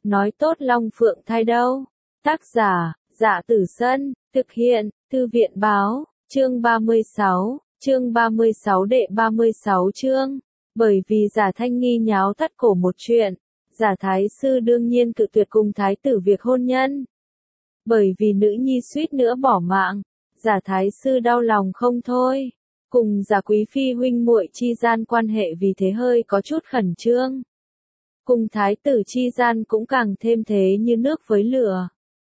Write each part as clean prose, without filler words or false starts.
nói tốt Long Phượng thai đâu. Tác giả, Dạ Tử Sân, thực hiện, Thư viện Báo, chương 36 đệ 36 chương. Bởi vì Giả Thanh Nghi nháo thắt cổ một chuyện, Giả Thái Sư đương nhiên cự tuyệt cùng Thái tử việc hôn nhân. Bởi vì nữ nhi suýt nữa bỏ mạng, Giả Thái Sư đau lòng không thôi. Cùng Giả Quý Phi huynh muội chi gian quan hệ vì thế hơi có chút khẩn trương. Cùng Thái tử chi gian cũng càng thêm thế như nước với lửa.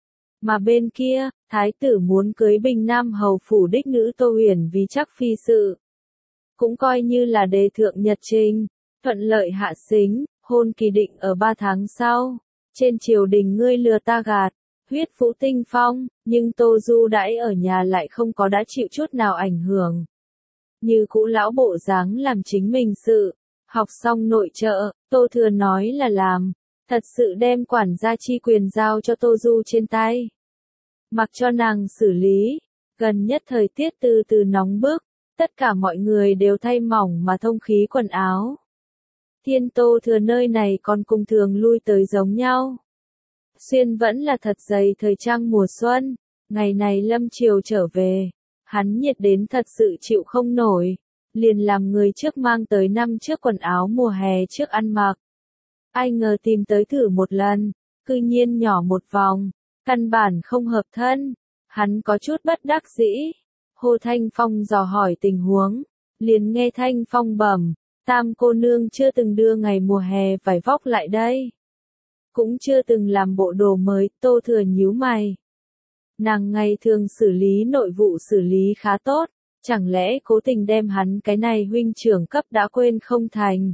Mà bên kia, Thái tử muốn cưới Bình Nam hầu phủ đích nữ Tô Huyền vì chắc phi sự. Cũng coi như là đề thượng nhật trình, thuận lợi hạ xính, hôn kỳ định ở 3 tháng sau. Trên triều đình ngươi lừa ta gạt, huyết vũ tinh phong, nhưng Tô Du đãi ở nhà lại không có đã chịu chút nào ảnh hưởng. Như cũ lão bộ dáng làm chính mình sự, học xong nội trợ, Tô Thừa nói là làm, thật sự đem quản gia chi quyền giao cho Tô Du trên tay. Mặc cho nàng xử lý, gần nhất thời tiết từ từ nóng bức, tất cả mọi người đều thay mỏng mà thông khí quần áo. Thiên Tô Thừa nơi này còn cùng thường lui tới giống nhau. Xuyên vẫn là thật dày thời trang mùa xuân, ngày này lâm chiều trở về, hắn nhiệt đến thật sự chịu không nổi, liền làm người trước mang tới năm chiếc quần áo mùa hè trước ăn mặc. Ai ngờ tìm tới thử một lần, cư nhiên nhỏ một vòng, căn bản không hợp thân, hắn có chút bất đắc dĩ. Hồ Thanh Phong dò hỏi tình huống, liền nghe Thanh Phong bẩm, Tam cô nương chưa từng đưa ngày mùa hè vải vóc lại đây. Cũng chưa từng làm bộ đồ mới, Tô Thừa nhíu mày. Nàng ngày thường xử lý nội vụ xử lý khá tốt, chẳng lẽ cố tình đem hắn cái này huynh trưởng cấp đã quên không thành.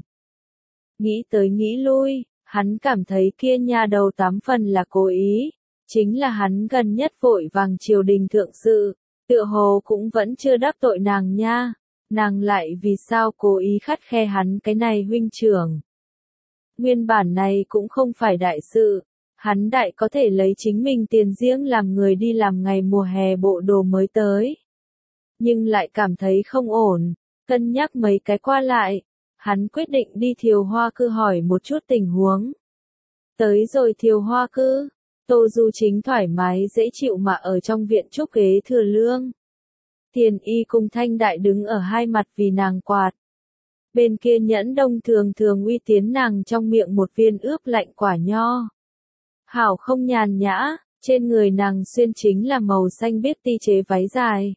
Nghĩ tới nghĩ lui, hắn cảm thấy kia nha đầu 8 phần là cố ý, chính là hắn gần nhất vội vàng triều đình thượng sự, tựa hồ cũng vẫn chưa đắc tội nàng nha, nàng lại vì sao cố ý khắt khe hắn cái này huynh trưởng. Nguyên bản này cũng không phải đại sự, hắn đại có thể lấy chính mình tiền riêng làm người đi làm ngày mùa hè bộ đồ mới tới. Nhưng lại cảm thấy không ổn, cân nhắc mấy cái qua lại, hắn quyết định đi Thiều Hoa Cư hỏi một chút tình huống. Tới rồi Thiều Hoa Cư, Tô Du chính thoải mái dễ chịu mà ở trong viện trúc ghế thừa lương. Tiền Y cùng Thanh Đại đứng ở hai mặt vì nàng quạt. Bên kia Nhẫn Đông thường thường uy tiến nàng trong miệng một viên ướp lạnh quả nho. Hảo không nhàn nhã, trên người nàng xuyên chính là màu xanh biếc ti chế váy dài.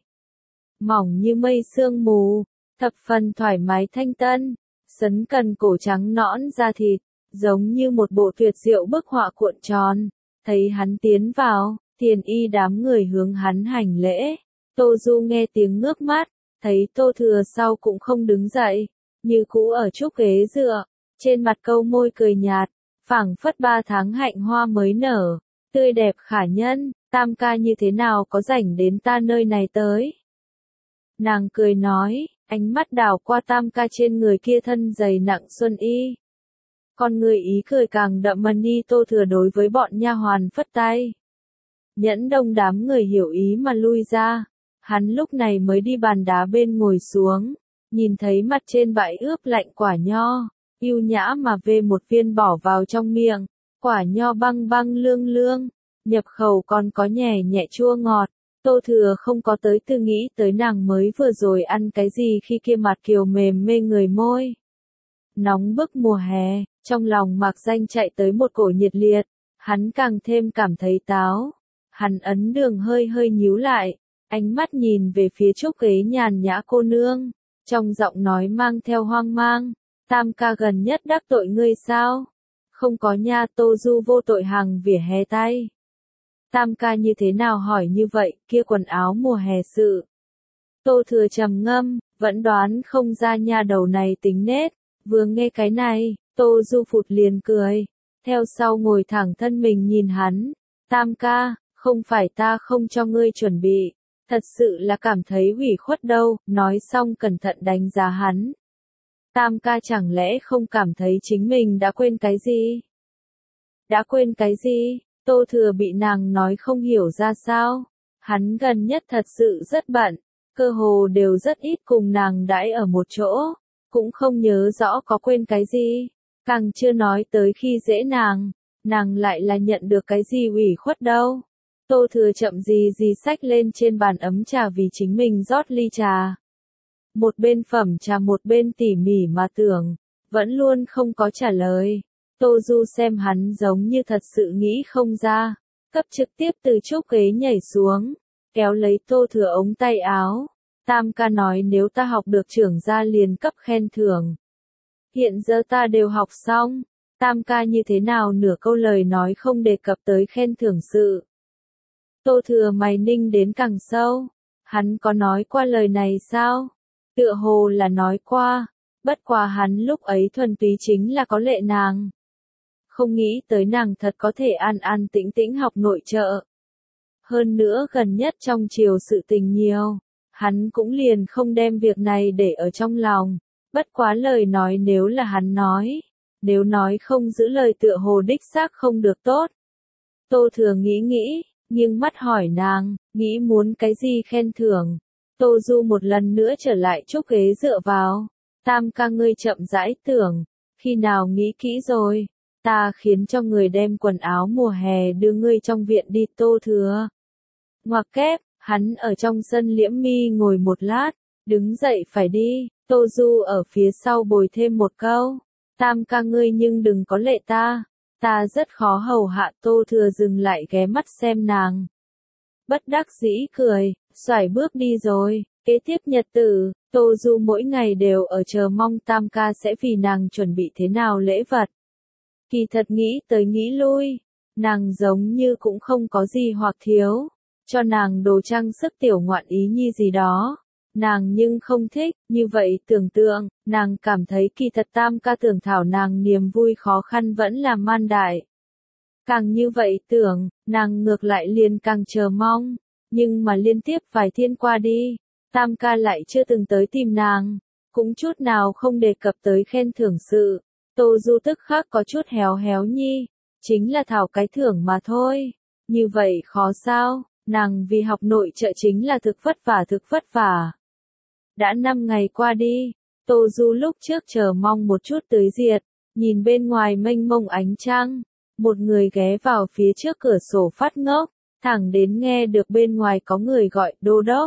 Mỏng như mây sương mù, thập phần thoải mái thanh tân, sấn cần cổ trắng nõn da thịt, giống như một bộ tuyệt diệu bức họa cuộn tròn. Thấy hắn tiến vào, Tiền Y đám người hướng hắn hành lễ. Tô Du nghe tiếng ngước mắt, thấy Tô Thừa sau cũng không đứng dậy, như cũ ở trúc ghế dựa, trên mặt câu môi cười nhạt, phảng phất 3 tháng hạnh hoa mới nở, tươi đẹp khả nhân, Tam ca như thế nào có rảnh đến ta nơi này tới. Nàng cười nói, ánh mắt đảo qua Tam ca trên người kia thân dày nặng xuân y. Con người ý cười càng đậm mần đi. Tô Thừa đối với bọn nha hoàn phất tay. Nhẫn Đông đám người hiểu ý mà lui ra, hắn lúc này mới đi bàn đá bên ngồi xuống, nhìn thấy mặt trên bãi ướp lạnh quả nho, yêu nhã mà vê một viên bỏ vào trong miệng, quả nho băng băng lương lương, nhập khẩu còn có nhẹ nhẹ chua ngọt. Tô Thừa không có tới tư nghĩ tới nàng mới vừa rồi ăn cái gì khi kia mặt kiều mềm mê người môi. Nóng bức mùa hè, trong lòng Mạc Danh chạy tới một cổ nhiệt liệt, hắn càng thêm cảm thấy táo. Hắn ấn đường hơi hơi nhíu lại, ánh mắt nhìn về phía trúc ghế nhàn nhã cô nương, trong giọng nói mang theo hoang mang, Tam ca gần nhất đắc tội ngươi sao? Không có nha. Tô Du vô tội hàng vỉa hè tay. Tam ca như thế nào hỏi như vậy, kia quần áo mùa hè sự. Tô Thừa trầm ngâm, vẫn đoán không ra nha đầu này tính nết, vừa nghe cái này, Tô Du phụt liền cười, theo sau ngồi thẳng thân mình nhìn hắn, Tam ca, không phải ta không cho ngươi chuẩn bị, thật sự là cảm thấy ủy khuất đâu, nói xong cẩn thận đánh giá hắn. Tam ca chẳng lẽ không cảm thấy chính mình đã quên cái gì? Đã quên cái gì? Tô Thừa bị nàng nói không hiểu ra sao. Hắn gần nhất thật sự rất bận, cơ hồ đều rất ít cùng nàng đãi ở một chỗ, cũng không nhớ rõ có quên cái gì, càng chưa nói tới khi dễ nàng. nàng lại là nhận được cái gì ủy khuất đâu. Tô Thừa chậm gì gì xách lên trên bàn ấm trà vì chính mình rót ly trà. Một bên phẩm trà một bên tỉ mỉ mà tưởng, vẫn luôn không có trả lời. Tô Du xem hắn giống như thật sự nghĩ không ra, cấp trực tiếp từ chốc ghế nhảy xuống, kéo lấy Tô Thừa ống tay áo. Tam ca nói nếu ta học được trưởng gia liền cấp khen thưởng. Hiện giờ ta đều học xong, Tam ca như thế nào nửa câu lời nói không đề cập tới khen thưởng sự. Tô Thừa mày ninh đến càng sâu, hắn có nói qua lời này sao? Tựa hồ là nói qua, bất quá hắn lúc ấy thuần túy chính là có lệ nàng. Không nghĩ tới nàng thật có thể an an tĩnh tĩnh học nội trợ. Hơn nữa gần nhất trong chiều sự tình nhiều, hắn cũng liền không đem việc này để ở trong lòng. Bất quá lời nói nếu là hắn nói, nếu nói không giữ lời tựa hồ đích xác không được tốt. Tô Thừa nghĩ, nghiêng mắt hỏi nàng, nghĩ muốn cái gì khen thưởng. Tô Du một lần nữa trở lại chốc ghế dựa vào. Tam ca ngươi chậm rãi tưởng, khi nào nghĩ kỹ rồi, ta khiến cho người đem quần áo mùa hè đưa ngươi trong viện đi. Tô Thừa ngoặc kép, hắn ở trong sân liễm mi ngồi một lát, đứng dậy phải đi. Tô Du ở phía sau bồi thêm một câu, Tam ca ngươi nhưng đừng có lệ ta rất khó hầu hạ. Tô Thừa dừng lại ghé mắt xem nàng. Bất đắc dĩ cười, xoải bước đi rồi. Kế tiếp nhật tử, Tô Du mỗi ngày đều ở chờ mong Tam ca sẽ vì nàng chuẩn bị thế nào lễ vật. Kỳ thật nghĩ tới nghĩ lui, nàng giống như cũng không có gì hoặc thiếu, cho nàng đồ trang sức tiểu ngoạn ý nhi gì đó. Nàng nhưng không thích, như vậy tưởng tượng, nàng cảm thấy kỳ thật Tam ca tưởng thảo nàng niềm vui khó khăn vẫn là man đại. Càng như vậy tưởng, nàng ngược lại liền càng chờ mong, nhưng mà liên tiếp vài thiên qua đi, Tam ca lại chưa từng tới tìm nàng, cũng chút nào không đề cập tới khen thưởng sự. Tô Du tức khắc có chút héo héo nhi, chính là thảo cái thưởng mà thôi, như vậy khó sao, nàng vì học nội trợ chính là thực vất vả. Đã 5 ngày qua đi, Tô Du lúc trước chờ mong một chút tưới diệt, nhìn bên ngoài mênh mông ánh trăng, một người ghé vào phía trước cửa sổ phát ngốc, thẳng đến nghe được bên ngoài có người gọi đô đốc.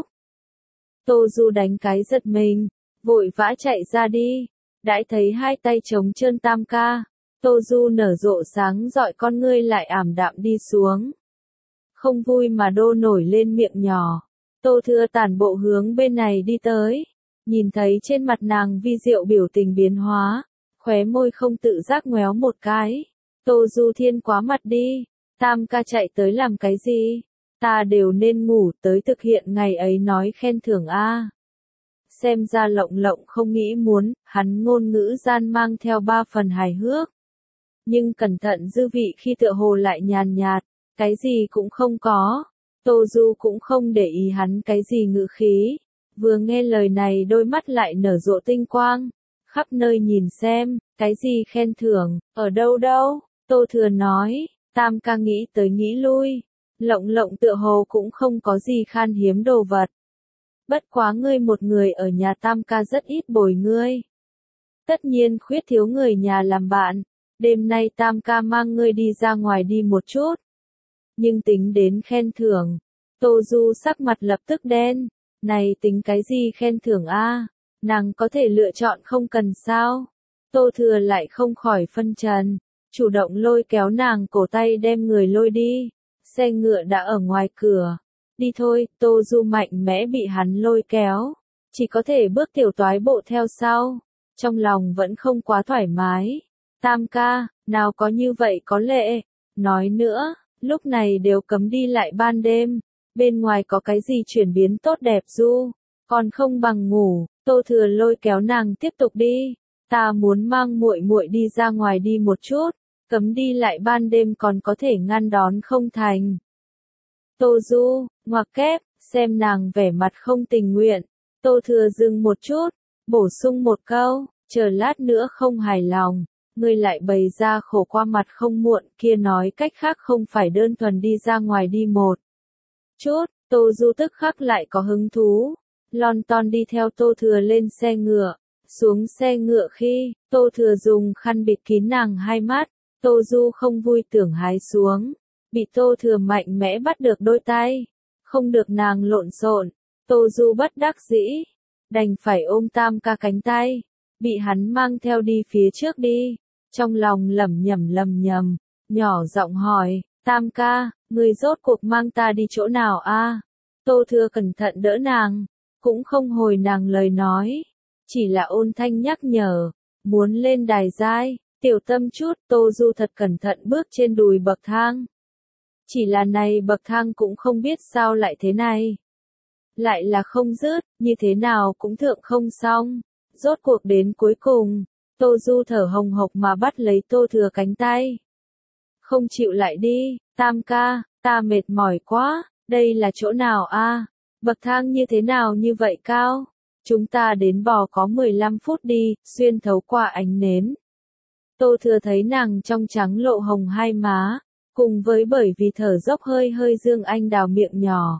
Tô Du đánh cái giật mình, vội vã chạy ra đi, đãi thấy hai tay trống trơn Tam ca, Tô Du nở rộ sáng rọi con ngươi lại ảm đạm đi xuống. Không vui mà đô nổi lên miệng nhỏ. Tô Thừa tản bộ hướng bên này đi tới, nhìn thấy trên mặt nàng vi diệu biểu tình biến hóa, khóe môi không tự giác ngoéo một cái. Tô Du thiên quá mặt đi, Tam ca chạy tới làm cái gì? Ta đều nên ngủ tới thực hiện ngày ấy nói khen thưởng a. Xem ra lộng không nghĩ muốn, hắn ngôn ngữ gian mang theo 3 phần hài hước. Nhưng cẩn thận dư vị khi tựa hồ lại nhàn nhạt, cái gì cũng không có. Tô Du cũng không để ý hắn cái gì ngữ khí, vừa nghe lời này đôi mắt lại nở rộ tinh quang, khắp nơi nhìn xem, cái gì khen thưởng, ở đâu. Tô Thừa nói, Tam ca nghĩ tới nghĩ lui, lộng tựa hồ cũng không có gì khan hiếm đồ vật. Bất quá ngươi một người ở nhà Tam ca rất ít bồi ngươi. Tất nhiên khuyết thiếu người nhà làm bạn, đêm nay Tam ca mang ngươi đi ra ngoài đi một chút. Nhưng tính đến khen thưởng, Tô Du sắc mặt lập tức đen, này tính cái gì khen thưởng a? Nàng có thể lựa chọn không cần sao? Tô Thừa lại không khỏi phân trần, chủ động lôi kéo nàng cổ tay đem người lôi đi, xe ngựa đã ở ngoài cửa. Đi thôi. Tô Du mạnh mẽ bị hắn lôi kéo, chỉ có thể bước tiểu toái bộ theo sau, trong lòng vẫn không quá thoải mái. Tam ca, nào có như vậy có lệ, nói nữa, lúc này đều cấm đi lại ban đêm, bên ngoài có cái gì chuyển biến tốt đẹp Du, còn không bằng ngủ. Tô Thừa lôi kéo nàng tiếp tục đi, ta muốn mang muội muội đi ra ngoài đi một chút, cấm đi lại ban đêm còn có thể ngăn đón không thành. Tô Du, ngoặc kép, xem nàng vẻ mặt không tình nguyện, Tô Thừa dừng một chút, bổ sung một câu, chờ lát nữa không hài lòng, ngươi lại bày ra khổ qua mặt không muộn. Kia nói cách khác không phải đơn thuần đi ra ngoài đi một chút. Tô Du tức khắc lại có hứng thú, lon ton đi theo Tô Thừa lên xe ngựa. Xuống xe ngựa khi, Tô Thừa dùng khăn bịt kín nàng hai mắt, Tô Du không vui tưởng hái xuống, bị Tô Thừa mạnh mẽ bắt được đôi tay, không được nàng lộn xộn, Tô Du bất đắc dĩ, đành phải ôm Tam ca cánh tay, bị hắn mang theo đi phía trước đi, trong lòng lẩm nhẩm, nhỏ giọng hỏi, Tam ca, ngươi rốt cuộc mang ta đi chỗ nào a? Tô Thừa cẩn thận đỡ nàng, cũng không hồi nàng lời nói, chỉ là ôn thanh nhắc nhở, muốn lên đài giai, tiểu tâm chút. Tô Du thật cẩn thận bước trên đùi bậc thang. Chỉ là này bậc thang cũng không biết sao lại thế này. Lại là không dứt, như thế nào cũng thượng không xong. Rốt cuộc đến cuối cùng, Tô Du thở hồng hộc mà bắt lấy Tô Thừa cánh tay. Không chịu lại đi, Tam ca, ta mệt mỏi quá, đây là chỗ nào a? Bậc thang như thế nào như vậy cao? Chúng ta đến bò có 15 phút đi, xuyên thấu qua ánh nến. Tô Thừa thấy nàng trong trắng lộ hồng hai má, cùng với bởi vì thở dốc hơi dương anh đào miệng nhỏ.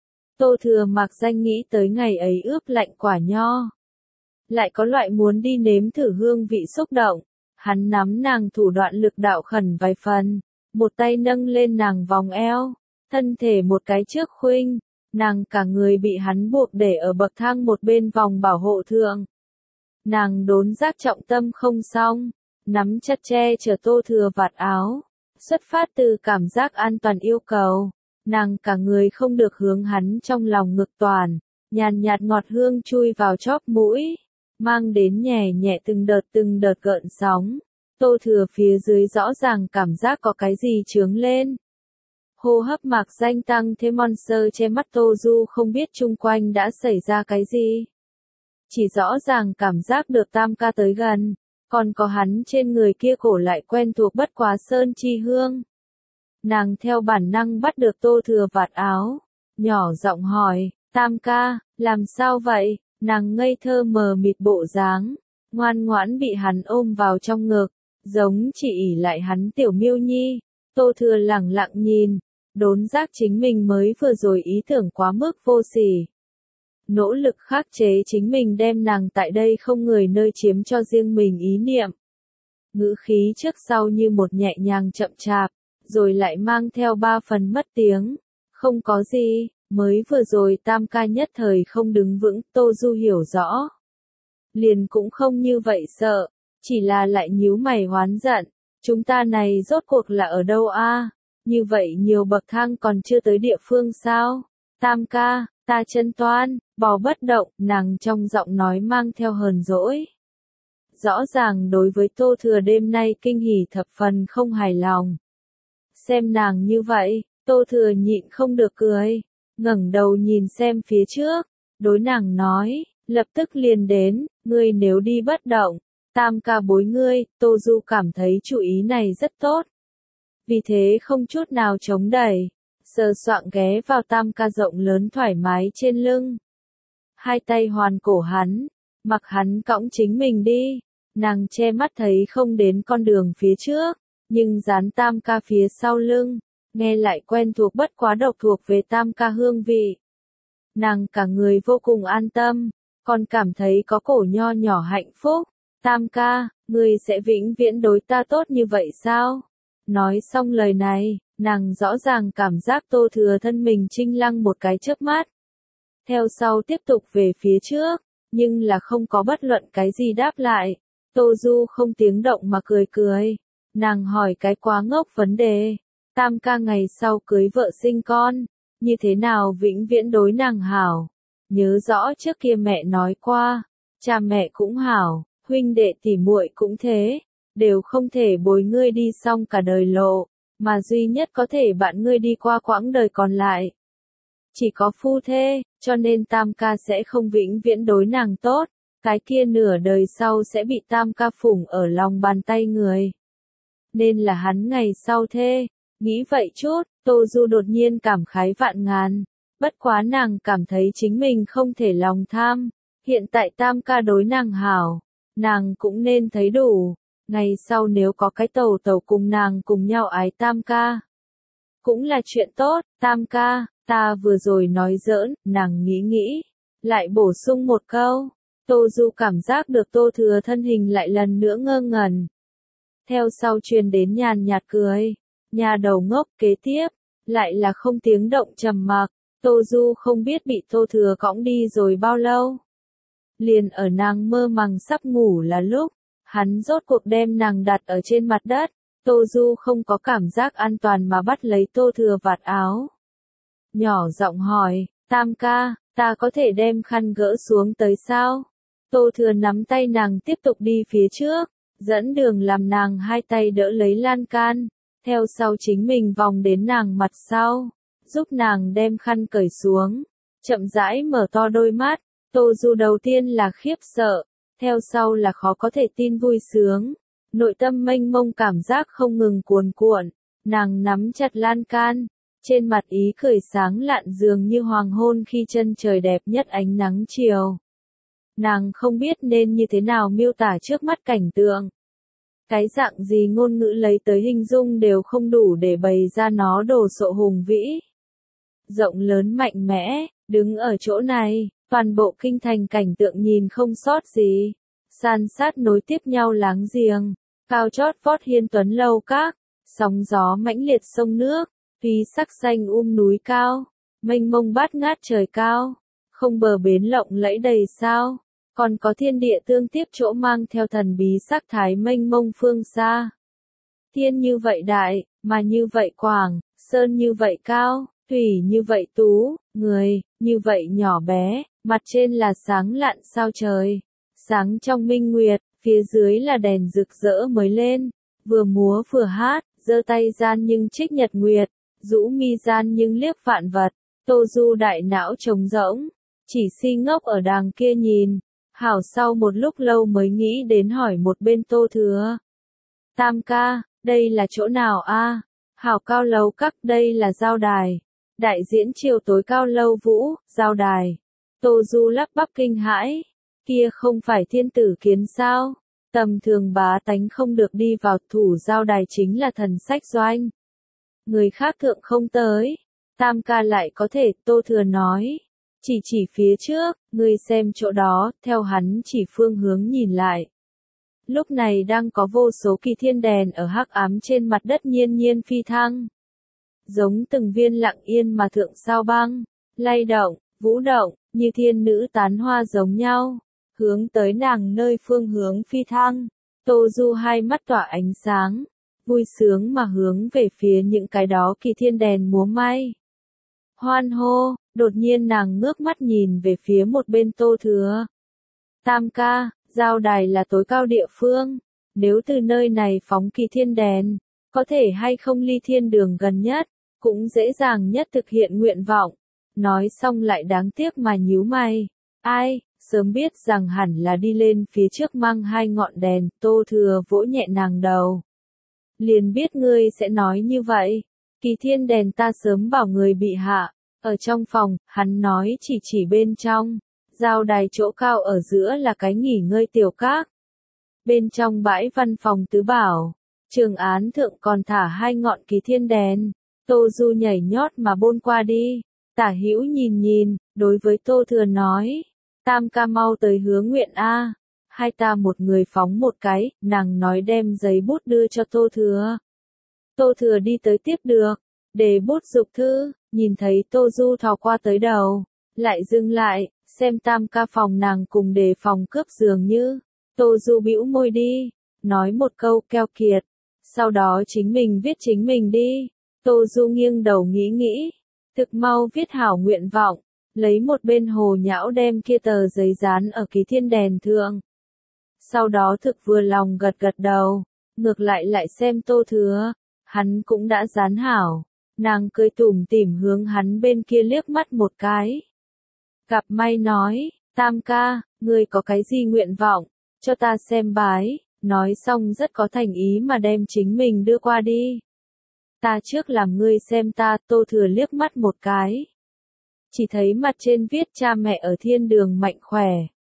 Tô Thừa mặc danh nghĩ tới ngày ấy ướp lạnh quả nho. Lại có loại muốn đi nếm thử hương vị xúc động. Hắn nắm nàng thủ đoạn lực đạo khẩn vài phần, một tay nâng lên nàng vòng eo, thân thể một cái trước khuynh, nàng cả người bị hắn buộc để ở bậc thang một bên vòng bảo hộ thượng. Nàng đốn giác trọng tâm không xong, nắm chặt che chở Tô Thừa vạt áo, xuất phát từ cảm giác an toàn yêu cầu, nàng cả người không được hướng hắn trong lòng ngực toàn, nhàn nhạt ngọt hương chui vào chóp mũi, mang đến nhẹ nhẹ từng đợt gợn sóng. Tô Thừa phía dưới rõ ràng cảm giác có cái gì chướng lên. Hô hấp mạc danh tăng thêm monster che mắt Tô Du không biết chung quanh đã xảy ra cái gì. Chỉ rõ ràng cảm giác được Tam ca tới gần, còn có hắn trên người kia cổ lại quen thuộc bất quá sơn chi hương. Nàng theo bản năng bắt được Tô Thừa vạt áo, nhỏ giọng hỏi, Tam ca, làm sao vậy? Nàng ngây thơ mờ mịt bộ dáng, ngoan ngoãn bị hắn ôm vào trong ngực, giống chỉ ỉ lại hắn tiểu miêu nhi. Tô Thừa lẳng lặng nhìn, đốn giác chính mình mới vừa rồi ý tưởng quá mức vô sỉ. Nỗ lực khắc chế chính mình đem nàng tại đây không người nơi chiếm cho riêng mình ý niệm. Ngữ khí trước sau như một nhẹ nhàng chậm chạp, rồi lại mang theo 3 phần mất tiếng. Không có gì, mới vừa rồi Tam ca nhất thời không đứng vững, Tô Du hiểu rõ. Liền cũng không như vậy sợ, chỉ là lại nhíu mày hoán giận, chúng ta này rốt cuộc là ở đâu a? Như vậy nhiều bậc thang còn chưa tới địa phương sao? Tam ca, ta chân toan, bò bất động, nàng trong giọng nói mang theo hờn dỗi. Rõ ràng đối với Tô Thừa đêm nay kinh hỉ thập phần không hài lòng. Xem nàng như vậy, Tô Thừa nhịn không được cười, ngẩng đầu nhìn xem phía trước, đối nàng nói, lập tức liền đến, ngươi nếu đi bất động, Tam ca bối ngươi. Tô Du cảm thấy chủ ý này rất tốt. Vì thế không chút nào chống đẩy, sờ soạng ghé vào Tam ca rộng lớn thoải mái trên lưng. Hai tay hoàn cổ hắn, mặc hắn cõng chính mình đi, nàng che mắt thấy không đến con đường phía trước, nhưng dán Tam ca phía sau lưng, nghe lại quen thuộc bất quá độc thuộc về Tam ca hương vị. Nàng cả người vô cùng an tâm, còn cảm thấy có cổ nho nhỏ hạnh phúc. Tam ca, ngươi sẽ vĩnh viễn đối ta tốt như vậy sao? Nói xong lời này, nàng rõ ràng cảm giác Tô Thừa thân mình chinh lăng một cái chớp mắt. Theo sau tiếp tục về phía trước, nhưng là không có bất luận cái gì đáp lại. Tô Du không tiếng động mà cười. Nàng hỏi cái quá ngốc vấn đề. Tam ca ngày sau cưới vợ sinh con, như thế nào vĩnh viễn đối nàng hảo? Nhớ rõ trước kia mẹ nói qua, cha mẹ cũng hảo, huynh đệ tỉ muội cũng thế, đều không thể bồi ngươi đi xong cả đời lộ, mà duy nhất có thể bạn ngươi đi qua quãng đời còn lại. Chỉ có phu thê, cho nên Tam ca sẽ không vĩnh viễn đối nàng tốt, cái kia nửa đời sau sẽ bị Tam ca phủng ở lòng bàn tay người. Nên là hắn ngày sau thê. Nghĩ vậy chút, Tô Du đột nhiên cảm khái vạn ngàn, bất quá nàng cảm thấy chính mình không thể lòng tham, hiện tại Tam ca đối nàng hảo, nàng cũng nên thấy đủ, ngày sau nếu có cái tàu cùng nàng cùng nhau ái Tam ca. Cũng là chuyện tốt. Tam ca, ta vừa rồi nói giỡn, nàng nghĩ, lại bổ sung một câu. Tô Du cảm giác được Tô Thừa thân hình lại lần nữa ngơ ngẩn. Theo sau truyền đến nhàn nhạt cười. Nhà đầu ngốc, kế tiếp, lại là không tiếng động trầm mặc. Tô Du không biết bị Tô Thừa cõng đi rồi bao lâu. Liền ở nàng mơ màng sắp ngủ là lúc, hắn rốt cuộc đem nàng đặt ở trên mặt đất. Tô Du không có cảm giác an toàn mà bắt lấy Tô Thừa vạt áo. Nhỏ giọng hỏi, Tam ca, ta có thể đem khăn gỡ xuống tới sao? Tô Thừa nắm tay nàng tiếp tục đi phía trước, dẫn đường làm nàng hai tay đỡ lấy lan can, theo sau chính mình vòng đến nàng mặt sau, giúp nàng đem khăn cởi xuống, chậm rãi mở to đôi mắt. Tô Du đầu tiên là khiếp sợ, theo sau là khó có thể tin vui sướng, nội tâm mênh mông cảm giác không ngừng cuồn cuộn, nàng nắm chặt lan can, trên mặt ý cười sáng lạn dường như hoàng hôn khi chân trời đẹp nhất ánh nắng chiều. Nàng không biết nên như thế nào miêu tả trước mắt cảnh tượng. Cái dạng gì ngôn ngữ lấy tới hình dung đều không đủ để bày ra nó đồ sộ hùng vĩ. Rộng lớn mạnh mẽ, đứng ở chỗ này, toàn bộ kinh thành cảnh tượng nhìn không sót gì. San sát nối tiếp nhau láng giềng, cao chót vót hiên tuấn lâu các, sóng gió mãnh liệt sông nước, phí sắc xanh núi cao, mênh mông bát ngát trời cao, không bờ bến lộng lẫy đầy sao, còn có thiên địa tương tiếp chỗ mang theo thần bí sắc thái mênh mông phương xa. Thiên như vậy đại, mà như vậy quảng, sơn như vậy cao, thủy như vậy tú, người, như vậy nhỏ bé, mặt trên là sáng lạn sao trời, sáng trong minh nguyệt, phía dưới là đèn rực rỡ mới lên, vừa múa vừa hát, giơ tay gian nhưng trích nhật nguyệt, rũ mi gian nhưng liếc vạn vật. Tô Du đại não trống rỗng, chỉ si ngốc ở đàng kia nhìn, hảo sau một lúc lâu mới nghĩ đến hỏi một bên Tô Thừa. Tam ca, đây là chỗ nào a? Hảo cao lầu các, đây là giao đài. Đại diễn chiều tối cao lâu vũ, giao đài. Tô Du lắp bắp kinh hãi, kia không phải thiên tử kiến sao? Tầm thường bá tánh không được đi vào, thủ giao đài chính là thần sách doanh. Người khác thượng không tới, Tam ca lại có thể. Tô Thừa nói, chỉ phía trước, ngươi xem chỗ đó, theo hắn chỉ phương hướng nhìn lại. Lúc này đang có vô số kỳ thiên đèn ở hắc ám trên mặt đất nhiên nhiên phi thăng. Giống từng viên lặng yên mà thượng sao băng, lay động, vũ động, như thiên nữ tán hoa giống nhau, hướng tới nàng nơi phương hướng phi thăng. Tô Du hai mắt tỏa ánh sáng, vui sướng mà hướng về phía những cái đó kỳ thiên đèn múa may. Hoan hô, đột nhiên nàng ngước mắt nhìn về phía một bên Tô Thừa. Tam ca, giao đài là tối cao địa phương, nếu từ nơi này phóng kỳ thiên đèn, có thể hay không ly thiên đường gần nhất, cũng dễ dàng nhất thực hiện nguyện vọng. Nói xong lại đáng tiếc mà nhíu mày. Ai, sớm biết rằng hẳn là đi lên phía trước mang hai ngọn đèn. Tô Thừa vỗ nhẹ nàng đầu. Liền biết ngươi sẽ nói như vậy. Kỳ thiên đèn ta sớm bảo người bị hạ. Ở trong phòng, hắn nói chỉ bên trong. Giao đài chỗ cao ở giữa là cái nghỉ ngơi tiểu các. Bên trong bãi văn phòng tứ bảo, trường án thượng còn thả hai ngọn kỳ thiên đèn. Tô Du nhảy nhót mà bôn qua đi. Tả hữu nhìn, đối với Tô Thừa nói. Tam ca mau tới hứa nguyện a. Hai ta một người phóng một cái, nàng nói đem giấy bút đưa cho Tô Thừa. Tô Thừa đi tới tiếp được, để bút dục thư, nhìn thấy Tô Du thò qua tới đầu, lại dừng lại, xem Tam ca phòng nàng cùng đề phòng cướp dường như. Tô Du bĩu môi đi, nói một câu keo kiệt, sau đó chính mình viết chính mình đi. Tô Du nghiêng đầu nghĩ, thực mau viết hảo nguyện vọng, lấy một bên hồ nhão đem kia tờ giấy dán ở kỳ thiên đèn thượng. Sau đó thực vừa lòng gật đầu, ngược lại xem Tô Thừa, hắn cũng đã dán hảo, nàng cười tủm tỉm hướng hắn bên kia liếc mắt một cái. Gặp may nói, Tam ca, ngươi có cái gì nguyện vọng, cho ta xem bái, nói xong rất có thành ý mà đem chính mình đưa qua đi. Ta trước làm ngươi xem ta. Tô Thừa liếc mắt một cái. Chỉ thấy mặt trên viết cha mẹ ở thiên đường mạnh khỏe.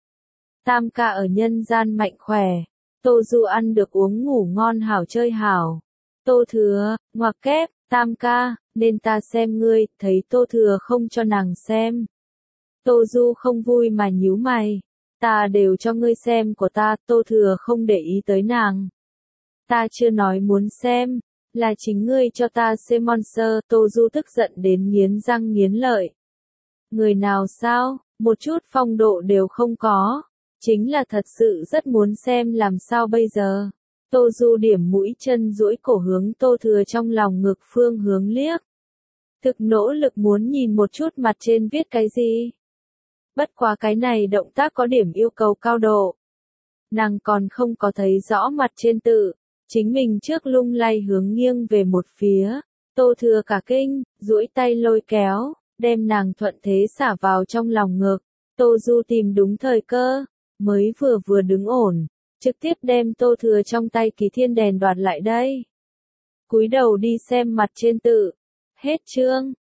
Tam ca ở nhân gian mạnh khỏe. Tô Du ăn được uống ngủ ngon hảo chơi hảo. Tô Thừa, ngoặc kép, Tam ca, nên ta xem ngươi, thấy Tô Thừa không cho nàng xem. Tô Du không vui mà nhíu mày. Ta đều cho ngươi xem của ta. Tô Thừa không để ý tới nàng. Ta chưa nói muốn xem, là chính ngươi cho ta xem monster. Tô Du tức giận đến nghiến răng nghiến lợi. Người nào sao, một chút phong độ đều không có, chính là thật sự rất muốn xem làm sao bây giờ. Tô Du điểm mũi chân duỗi cổ hướng Tô Thừa trong lòng ngực phương hướng liếc. Thực nỗ lực muốn nhìn một chút mặt trên viết cái gì. Bất quá cái này động tác có điểm yêu cầu cao độ. Nàng còn không có thấy rõ mặt trên tự, chính mình trước lung lay hướng nghiêng về một phía. Tô Thừa cả kinh, duỗi tay lôi kéo, đem nàng thuận thế xả vào trong lòng ngực. Tô Du tìm đúng thời cơ, mới vừa đứng ổn, trực tiếp đem Tô Thừa trong tay Kỳ Thiên đèn đoạt lại đây. Cúi đầu đi xem mặt trên tự. Hết chương.